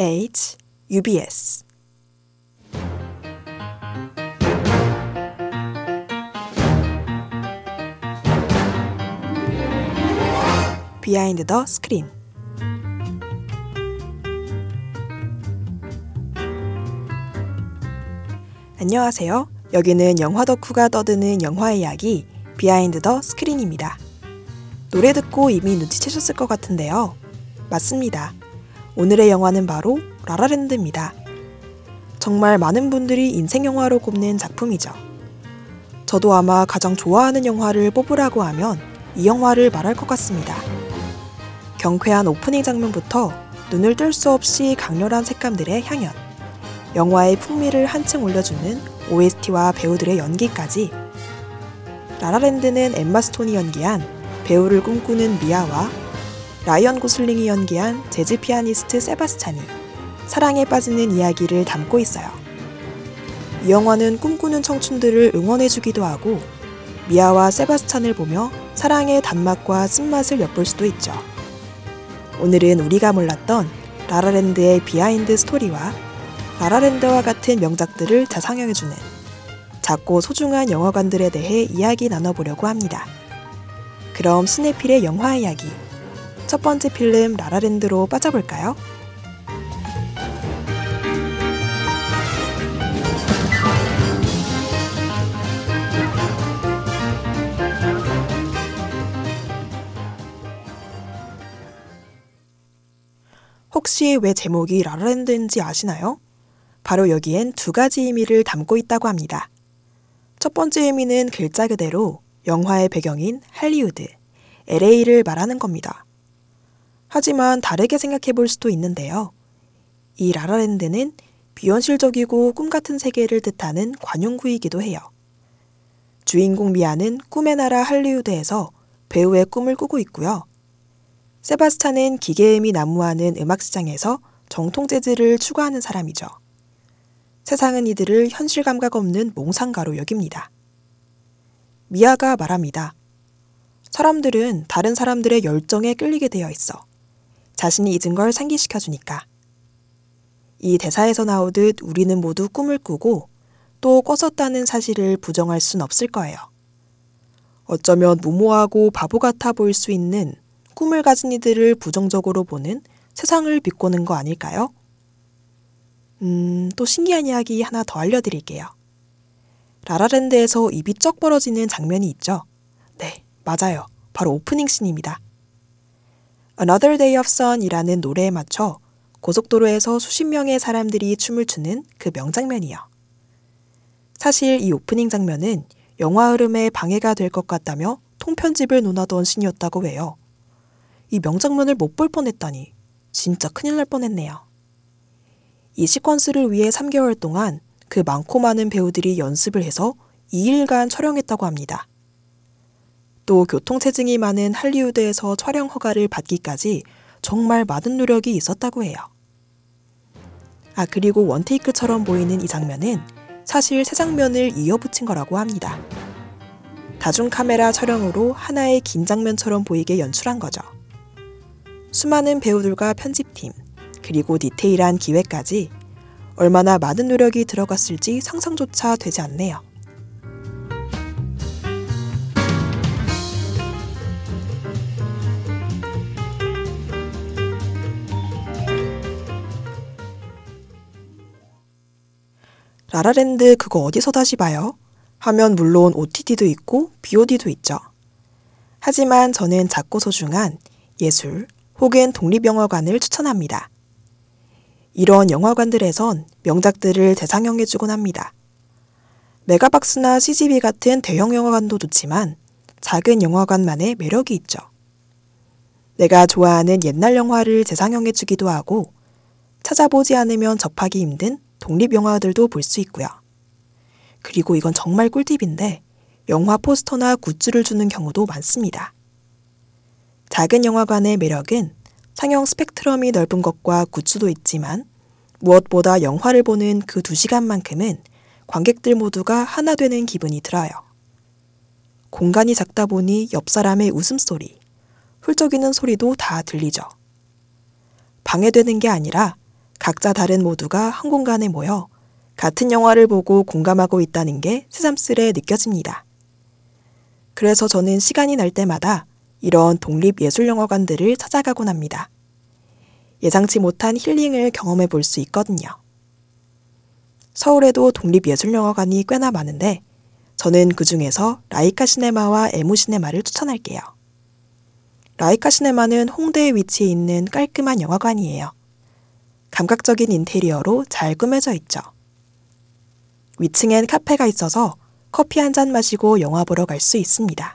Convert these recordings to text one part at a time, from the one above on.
H, UBS 비하인드 더 스크린. 안녕하세요. 여기는 영화 덕후가 떠드는 영화 이야기 비하인드 더 스크린입니다. 노래 듣고 이미 눈치채셨을 것 같은데요. 맞습니다. 오늘의 영화는 바로 라라랜드입니다. 정말 많은 분들이 인생 영화로 꼽는 작품이죠. 저도 아마 가장 좋아하는 영화를 뽑으라고 하면 이 영화를 말할 것 같습니다. 경쾌한 오프닝 장면부터 눈을 뗄 수 없이 강렬한 색감들의 향연, 영화의 풍미를 한층 올려주는 OST와 배우들의 연기까지. 라라랜드는 엠마 스톤이 연기한 배우를 꿈꾸는 미아와 라이언 고슬링이 연기한 재즈 피아니스트 세바스찬이 사랑에 빠지는 이야기를 담고 있어요. 이 영화는 꿈꾸는 청춘들을 응원해주기도 하고 미아와 세바스찬을 보며 사랑의 단맛과 쓴맛을 엿볼 수도 있죠. 오늘은 우리가 몰랐던 라라랜드의 비하인드 스토리와 라라랜드와 같은 명작들을 자상영해주는 작고 소중한 영화관들에 대해 이야기 나눠보려고 합니다. 그럼 시네필의 영화 이야기, 첫 번째 필름 라라랜드로 빠져볼까요? 혹시 왜 제목이 라라랜드인지 아시나요? 바로 여기엔 두 가지 의미를 담고 있다고 합니다. 첫 번째 의미는 글자 그대로 영화의 배경인 할리우드, LA를 말하는 겁니다. 하지만 다르게 생각해 볼 수도 있는데요. 이 라라랜드는 비현실적이고 꿈같은 세계를 뜻하는 관용구이기도 해요. 주인공 미아는 꿈의 나라 할리우드에서 배우의 꿈을 꾸고 있고요. 세바스찬은 기계음이 난무하는 음악시장에서 정통 재즈를 추구하는 사람이죠. 세상은 이들을 현실 감각 없는 몽상가로 여깁니다. 미아가 말합니다. 사람들은 다른 사람들의 열정에 끌리게 되어 있어. 자신이 잊은 걸 상기시켜주니까. 이 대사에서 나오듯 우리는 모두 꿈을 꾸고 또 꿨었다는 사실을 부정할 순 없을 거예요. 어쩌면 무모하고 바보 같아 보일 수 있는 꿈을 가진 이들을 부정적으로 보는 세상을 비꼬는 거 아닐까요? 또 신기한 이야기 하나 더 알려드릴게요. 라라랜드에서 입이 쩍 벌어지는 장면이 있죠? 네, 맞아요. 바로 오프닝 씬입니다. Another Day of Sun이라는 노래에 맞춰 고속도로에서 수십 명의 사람들이 춤을 추는 그 명장면이요. 사실 이 오프닝 장면은 영화 흐름에 방해가 될 것 같다며 통편집을 논하던 씬이었다고 해요. 이 명장면을 못 볼 뻔했다니 진짜 큰일 날 뻔했네요. 이 시퀀스를 위해 3개월 동안 그 많고 많은 배우들이 연습을 해서 2일간 촬영했다고 합니다. 또 교통체증이 많은 할리우드에서 촬영 허가를 받기까지 정말 많은 노력이 있었다고 해요. 그리고 원테이크처럼 보이는 이 장면은 사실 세 장면을 이어붙인 거라고 합니다. 다중 카메라 촬영으로 하나의 긴 장면처럼 보이게 연출한 거죠. 수많은 배우들과 편집팀, 그리고 디테일한 기획까지 얼마나 많은 노력이 들어갔을지 상상조차 되지 않네요. 라라랜드 그거 어디서 다시 봐요? 하면 물론 OTT도 있고 BOD도 있죠. 하지만 저는 작고 소중한 예술 혹은 독립영화관을 추천합니다. 이런 영화관들에선 명작들을 재상영해주곤 합니다. 메가박스나 CGV 같은 대형 영화관도 좋지만 작은 영화관만의 매력이 있죠. 내가 좋아하는 옛날 영화를 재상영해주기도 하고 찾아보지 않으면 접하기 힘든 독립영화들도 볼 수 있고요. 그리고 이건 정말 꿀팁인데 영화 포스터나 굿즈를 주는 경우도 많습니다. 작은 영화관의 매력은 상영 스펙트럼이 넓은 것과 굿즈도 있지만 무엇보다 영화를 보는 그 2시간만큼은 관객들 모두가 하나 되는 기분이 들어요. 공간이 작다 보니 옆 사람의 웃음소리, 훌쩍이는 소리도 다 들리죠. 방해되는 게 아니라 각자 다른 모두가 한 공간에 모여 같은 영화를 보고 공감하고 있다는 게 새삼스레 느껴집니다. 그래서 저는 시간이 날 때마다 이런 독립예술영화관들을 찾아가곤 합니다. 예상치 못한 힐링을 경험해 볼 수 있거든요. 서울에도 독립예술영화관이 꽤나 많은데 저는 그 중에서 라이카 시네마와 에무 시네마를 추천할게요. 라이카 시네마는 홍대에 위치해 있는 깔끔한 영화관이에요. 감각적인 인테리어로 잘 꾸며져 있죠. 위층엔 카페가 있어서 커피 한 잔 마시고 영화 보러 갈 수 있습니다.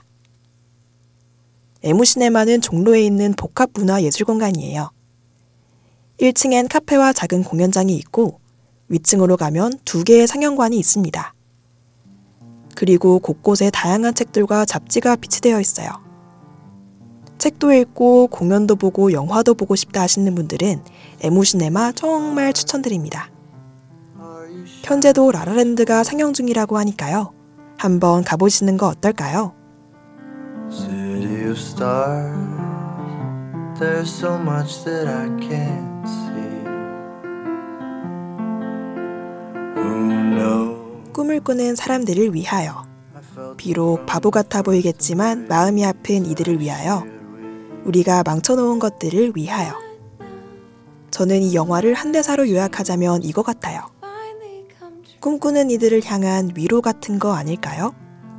에무 시네마는 종로에 있는 복합문화예술공간이에요. 1층엔 카페와 작은 공연장이 있고 위층으로 가면 2개의 상영관이 있습니다. 그리고 곳곳에 다양한 책들과 잡지가 비치되어 있어요. 책도 읽고 공연도 보고 영화도 보고 싶다 하시는 분들은 에무 시네마 정말 추천드립니다. 현재도 라라랜드가 상영 중이라고 하니까요. 한번 가보시는 거 어떨까요? City of stars, there's so much that I can't see. Who knows? 꿈을 꾸는 사람들을 위하여. 비록 바보 같아 보이겠지만 마음이 아픈 이들을 위하여. 우리가 망쳐놓은 것들을 위하여. 저는 이 영화를 한대사로 요약하자면 이거 같아요. 꿈꾸는 이들을 향한 위로 같은 거 아닐까요?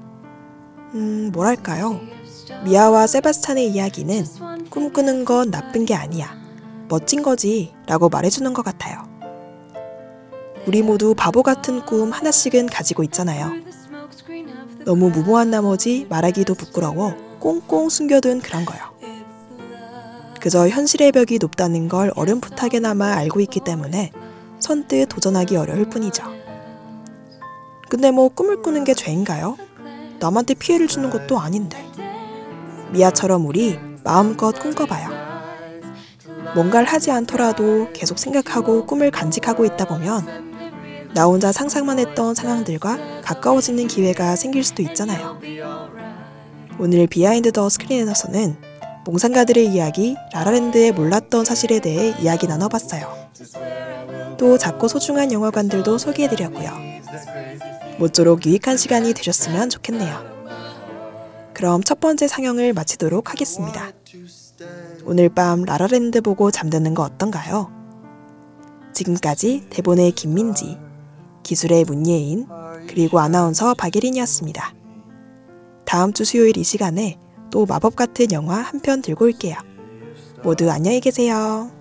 뭐랄까요? 미아와 세바스찬의 이야기는 꿈꾸는 건 나쁜 게 아니야. 멋진 거지 라고 말해주는 것 같아요. 우리 모두 바보 같은 꿈 하나씩은 가지고 있잖아요. 너무 무모한 나머지 말하기도 부끄러워 꽁꽁 숨겨둔 그런 거요. 그저 현실의 벽이 높다는 걸 어렴풋하게나마 알고 있기 때문에 선뜻 도전하기 어려울 뿐이죠. 근데 뭐 꿈을 꾸는 게 죄인가요? 남한테 피해를 주는 것도 아닌데. 미아처럼 우리 마음껏 꿈꿔봐요. 뭔가를 하지 않더라도 계속 생각하고 꿈을 간직하고 있다 보면 나 혼자 상상만 했던 상황들과 가까워지는 기회가 생길 수도 있잖아요. 오늘 비하인드 더 스크린에서는 몽상가들의 이야기 라라랜드의 몰랐던 사실에 대해 이야기 나눠봤어요. 또 작고 소중한 영화관들도 소개해드렸고요. 모쪼록 유익한 시간이 되셨으면 좋겠네요. 그럼 첫 번째 상영을 마치도록 하겠습니다. 오늘 밤 라라랜드 보고 잠드는 거 어떤가요? 지금까지 대본의 김민지, 기술의 문예인, 그리고 아나운서 박예린이었습니다. 다음 주 수요일 이 시간에 또 마법 같은 영화 한 편 들고 올게요. 모두 안녕히 계세요.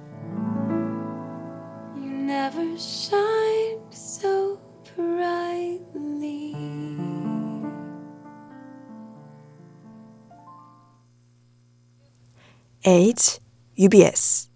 You never shine so brightly. H, UBS